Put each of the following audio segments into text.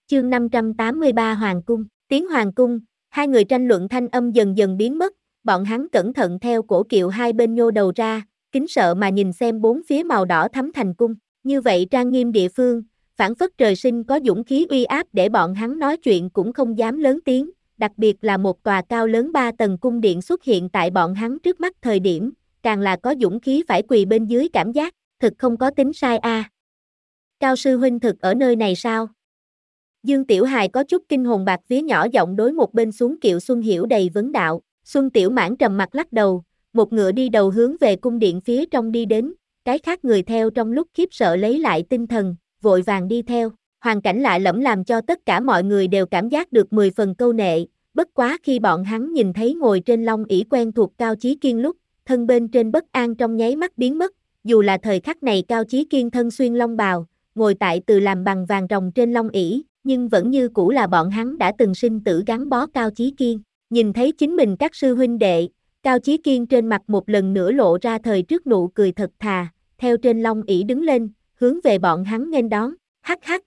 Chương 583 Hoàng cung. Tiến Hoàng cung, hai người tranh luận thanh âm dần dần biến mất, bọn hắn cẩn thận theo cổ kiệu hai bên nhô đầu ra, kính sợ mà nhìn xem bốn phía màu đỏ thắm thành cung. Như vậy trang nghiêm địa phương, phảng phất trời sinh có dũng khí uy áp để bọn hắn nói chuyện cũng không dám lớn tiếng, đặc biệt là một tòa cao lớn 3 tầng cung điện xuất hiện tại bọn hắn trước mắt thời điểm, càng là có dũng khí phải quỳ bên dưới cảm giác, thực không có tính sai a. Cao sư huynh thực ở nơi này sao? Dương Tiểu Hài có chút kinh hồn bạc vía nhỏ giọng đối một bên xuống kiệu Xuân Hiểu đầy vấn đạo, Xuân Tiểu Mãn trầm mặt lắc đầu, một ngựa đi đầu hướng về cung điện phía trong đi đến, cái khác người theo trong lúc khiếp sợ lấy lại tinh thần, vội vàng đi theo, hoàn cảnh lạ lẫm làm cho tất cả mọi người đều cảm giác được 10 phần câu nệ, bất quá khi bọn hắn nhìn thấy ngồi trên long ỷ quen thuộc Cao Chí Kiên lúc, thân bên trên bất an trong nháy mắt biến mất, dù là thời khắc này Cao Chí Kiên thân xuyên long bào, ngồi tại từ làm bằng vàng rồng trên long ỷ, nhưng vẫn như cũ là bọn hắn đã từng sinh tử gắn bó Cao Chí Kiên. Nhìn thấy chính mình các sư huynh đệ, Cao Chí Kiên trên mặt một lần nữa lộ ra thời trước nụ cười thật thà, theo trên long ỷ đứng lên, hướng về bọn hắn nghênh đón, hắc hắc.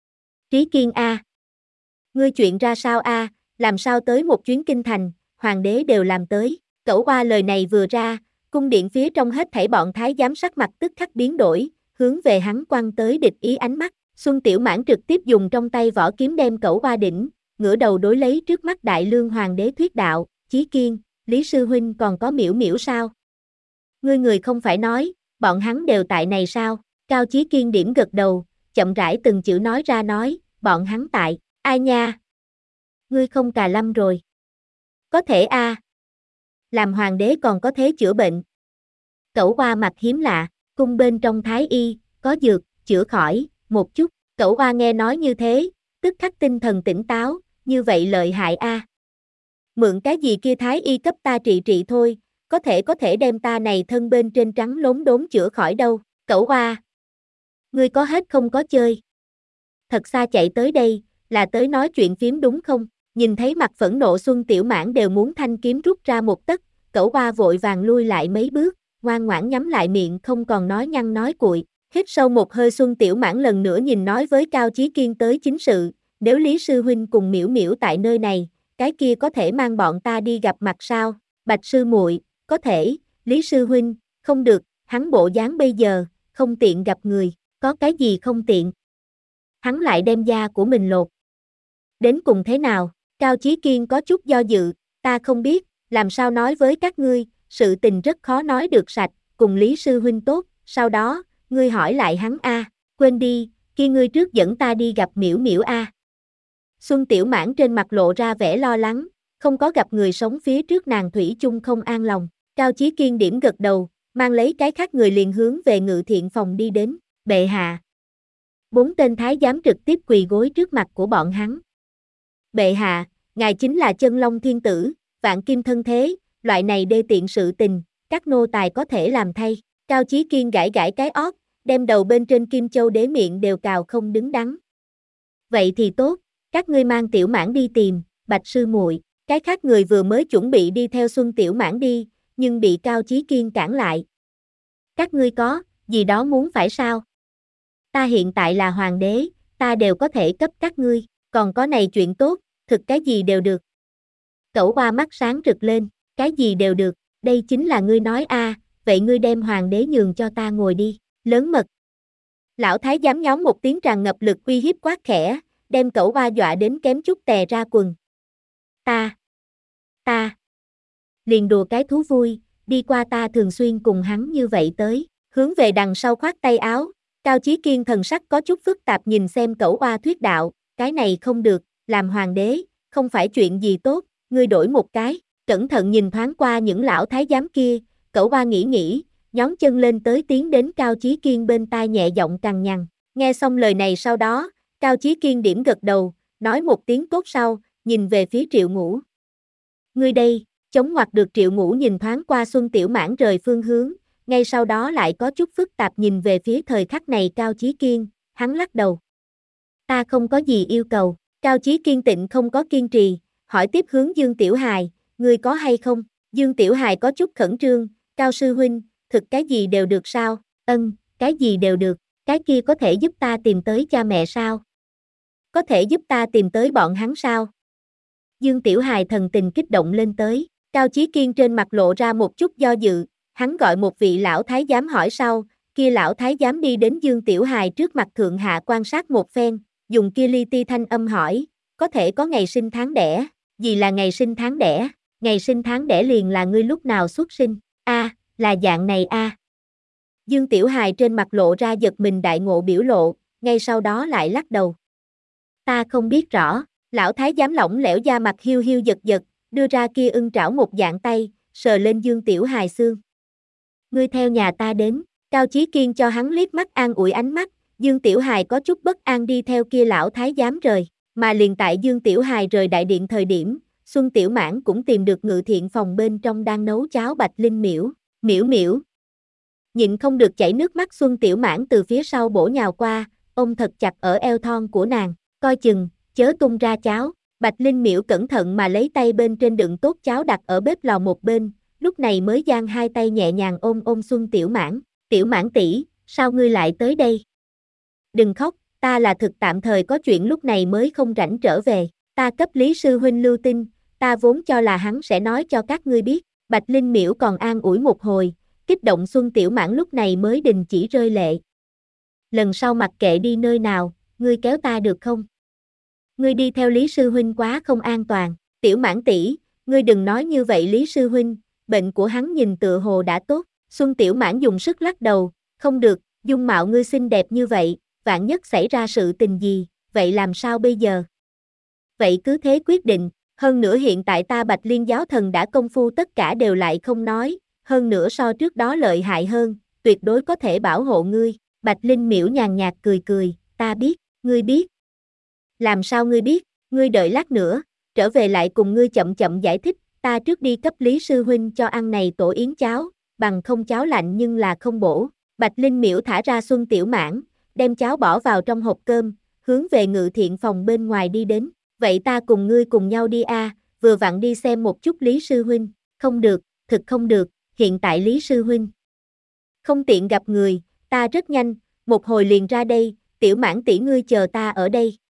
Trí Kiên a, ngươi chuyện ra sao a, làm sao tới một chuyến kinh thành, hoàng đế đều làm tới. Cẩu Oa lời này vừa ra, cung điện phía trong hết thảy bọn thái giám sắc mặt tức khắc biến đổi, hướng về hắn quăng tới địch ý ánh mắt. Xuân Tiểu Mãn trực tiếp dùng trong tay vỏ kiếm đem Cẩu Oa đỉnh, ngửa đầu đối lấy trước mắt Đại Lương hoàng đế thuyết đạo, Chí Kiên, Lý sư huynh còn có Miễu Miễu sao? Người không phải nói, bọn hắn đều tại này sao? Cao Chí Kiên điểm gật đầu, chậm rãi từng chữ nói ra nói, bọn hắn tại, ai nha? Ngươi không cà lâm rồi. Có thể a. Làm hoàng đế còn có thế chữa bệnh. Cẩu Oa mặt hiếm lạ, cung bên trong thái y, có dược, chữa khỏi, một chút. Cẩu Oa nghe nói như thế, tức khắc tinh thần tỉnh táo, như vậy lợi hại a. Mượn cái gì kia thái y cấp ta trị trị thôi, có thể đem ta này thân bên trên trắng lốm đốm chữa khỏi đâu. Cẩu Oa, ngươi có hết không có chơi? Thật xa chạy tới đây, là tới nói chuyện phím đúng không? Nhìn thấy mặt phẫn nộ Xuân Tiểu Mãn đều muốn thanh kiếm rút ra một tấc, Cẩu Oa vội vàng lui lại mấy bước, ngoan ngoãn nhắm lại miệng không còn nói nhăng nói cuội. Hít sâu một hơi Xuân Tiểu Mãn lần nữa nhìn nói với Cao Chí Kiên tới chính sự, nếu Lý sư huynh cùng Miễu Miễu tại nơi này, cái kia có thể mang bọn ta đi gặp mặt sao? Bạch sư muội, có thể, Lý sư huynh, không được, hắn bộ dáng bây giờ, không tiện gặp người, có cái gì không tiện? Hắn lại đem da của mình lột. Đến cùng thế nào? Cao Chí Kiên có chút do dự, ta không biết, làm sao nói với các ngươi, sự tình rất khó nói được sạch, cùng Lý sư huynh tốt, sau đó, ngươi hỏi lại hắn a, quên đi, kia ngươi trước dẫn ta đi gặp Miễu Miễu a. Xuân Tiểu Mãn trên mặt lộ ra vẻ lo lắng, không có gặp người sống phía trước nàng thủy chung không an lòng. Cao Chí Kiên điểm gật đầu, mang lấy cái khác người liền hướng về Ngự Thiện phòng đi đến, bệ hạ. 4 tên thái giám trực tiếp quỳ gối trước mặt của bọn hắn. Bệ hạ, ngài chính là Chân Long Thiên Tử, vạn kim thân thế, loại này đê tiện sự tình, các nô tài có thể làm thay. Cao Chí Kiên gãi gãi cái ót, đem đầu bên trên Kim Châu Đế miệng đều cào không đứng đắn. Vậy thì tốt, các ngươi mang Tiểu Mãn đi tìm, Bạch sư muội. Cái khác người vừa mới chuẩn bị đi theo Xuân Tiểu Mãn đi, nhưng bị Cao Chí Kiên cản lại. Các ngươi có, gì đó muốn phải sao? Ta hiện tại là hoàng đế, ta đều có thể cấp các ngươi, còn có này chuyện tốt, thực cái gì đều được. Cẩu Oa mắt sáng rực lên, cái gì đều được, đây chính là ngươi nói a, vậy ngươi đem hoàng đế nhường cho ta ngồi đi, lớn mật. Lão thái giám nhóm một tiếng tràn ngập lực uy hiếp quát khẽ, đem Cẩu Oa dọa đến kém chút tè ra quần. Ta, liền đùa cái thú vui, đi qua ta thường xuyên cùng hắn như vậy tới, hướng về đằng sau khoát tay áo, Cao Chí Kiên thần sắc có chút phức tạp nhìn xem Cẩu Oa thuyết đạo, cái này không được, làm hoàng đế, không phải chuyện gì tốt, ngươi đổi một cái, cẩn thận nhìn thoáng qua những lão thái giám kia, Cẩu Oa nghĩ, nhón chân lên tới tiến đến Cao Chí Kiên bên tai nhẹ giọng cằn nhằn, nghe xong lời này sau đó, Cao Chí Kiên điểm gật đầu, nói một tiếng tốt sau, nhìn về phía Triệu Ngũ. Ngươi đây, chống ngoặt được Triệu Ngũ nhìn thoáng qua Xuân Tiểu Mãn rời phương hướng, ngay sau đó lại có chút phức tạp nhìn về phía thời khắc này Cao Chí Kiên, hắn lắc đầu. Ta không có gì yêu cầu, Cao Chí Kiên tịnh không có kiên trì, hỏi tiếp hướng Dương Tiểu Hài, ngươi có hay không? Dương Tiểu Hài có chút khẩn trương, Cao sư huynh, thực cái gì đều được sao? Cái gì đều được, cái kia có thể giúp ta tìm tới cha mẹ sao? có thể giúp ta tìm tới bọn hắn sao? Dương Tiểu Hài thần tình kích động lên tới, Cao Chí Kiên trên mặt lộ ra một chút do dự, hắn gọi một vị lão thái giám hỏi sau, kia lão thái giám đi đến Dương Tiểu Hài trước mặt thượng hạ quan sát một phen, dùng kia li ti thanh âm hỏi, có thể có ngày sinh tháng đẻ, gì là ngày sinh tháng đẻ, ngày sinh tháng đẻ liền là ngươi lúc nào xuất sinh, là dạng này Dương Tiểu Hài trên mặt lộ ra giật mình đại ngộ biểu lộ, ngay sau đó lại lắc đầu. Ta không biết rõ, lão thái giám lỏng lẻo da mặt hiu hiu giật giật, đưa ra kia ưng trảo một dạng tay, sờ lên Dương Tiểu Hài xương. Ngươi theo nhà ta đến, Cao Chí Kiên cho hắn liếc mắt an ủi ánh mắt, Dương Tiểu Hài có chút bất an đi theo kia lão thái giám rời, mà liền tại Dương Tiểu Hài rời đại điện thời điểm, Xuân Tiểu Mãn cũng tìm được ngự thiện phòng bên trong đang nấu cháo Bạch Linh Miễu, miễu miễu. Nhịn không được chảy nước mắt Xuân Tiểu Mãn từ phía sau bổ nhào qua, ôm thật chặt ở eo thon của nàng, coi chừng, chớ tung ra cháo. Bạch Linh Miễu cẩn thận mà lấy tay bên trên đựng tốt cháo đặt ở bếp lò một bên, lúc này mới giang hai tay nhẹ nhàng ôm ôm Xuân Tiểu Mãn. Tiểu Mãn tỷ, sao ngươi lại tới đây? Đừng khóc, ta là thực tạm thời có chuyện lúc này mới không rảnh trở về. Ta cấp Lý sư huynh lưu tin, ta vốn cho là hắn sẽ nói cho các ngươi biết. Bạch Linh Miễu còn an ủi một hồi, kích động Xuân Tiểu Mãn lúc này mới đình chỉ rơi lệ. Lần sau mặc kệ đi nơi nào, ngươi kéo ta được không? Ngươi đi theo Lý sư huynh quá không an toàn. Tiểu Mãn tỷ, ngươi đừng nói như vậy Lý sư huynh, bệnh của hắn nhìn tựa hồ đã tốt. Xuân Tiểu Mãn dùng sức lắc đầu, không được, dung mạo ngươi xinh đẹp như vậy, vạn nhất xảy ra sự tình gì, vậy làm sao bây giờ? Vậy cứ thế quyết định, hơn nữa hiện tại ta Bạch Liên giáo thần đã công phu tất cả đều lại không nói, hơn nữa so trước đó lợi hại hơn, tuyệt đối có thể bảo hộ ngươi. Bạch Linh Miễu nhàn nhạt cười cười, ta biết, ngươi biết. Làm sao ngươi biết, ngươi đợi lát nữa, trở về lại cùng ngươi chậm chậm giải thích, ta trước đi cấp Lý sư huynh cho ăn này tổ yến cháo, bằng không cháo lạnh nhưng là không bổ. Bạch Linh Miễu thả ra Xuân Tiểu Mãn, đem cháo bỏ vào trong hộp cơm, hướng về ngự thiện phòng bên ngoài đi đến. Vậy ta cùng ngươi cùng nhau đi vừa vặn đi xem một chút Lý sư huynh. Không được, thực không được, hiện tại Lý sư huynh không tiện gặp người, ta rất nhanh, một hồi liền ra đây, Tiểu Mãn tỷ ngươi chờ ta ở đây.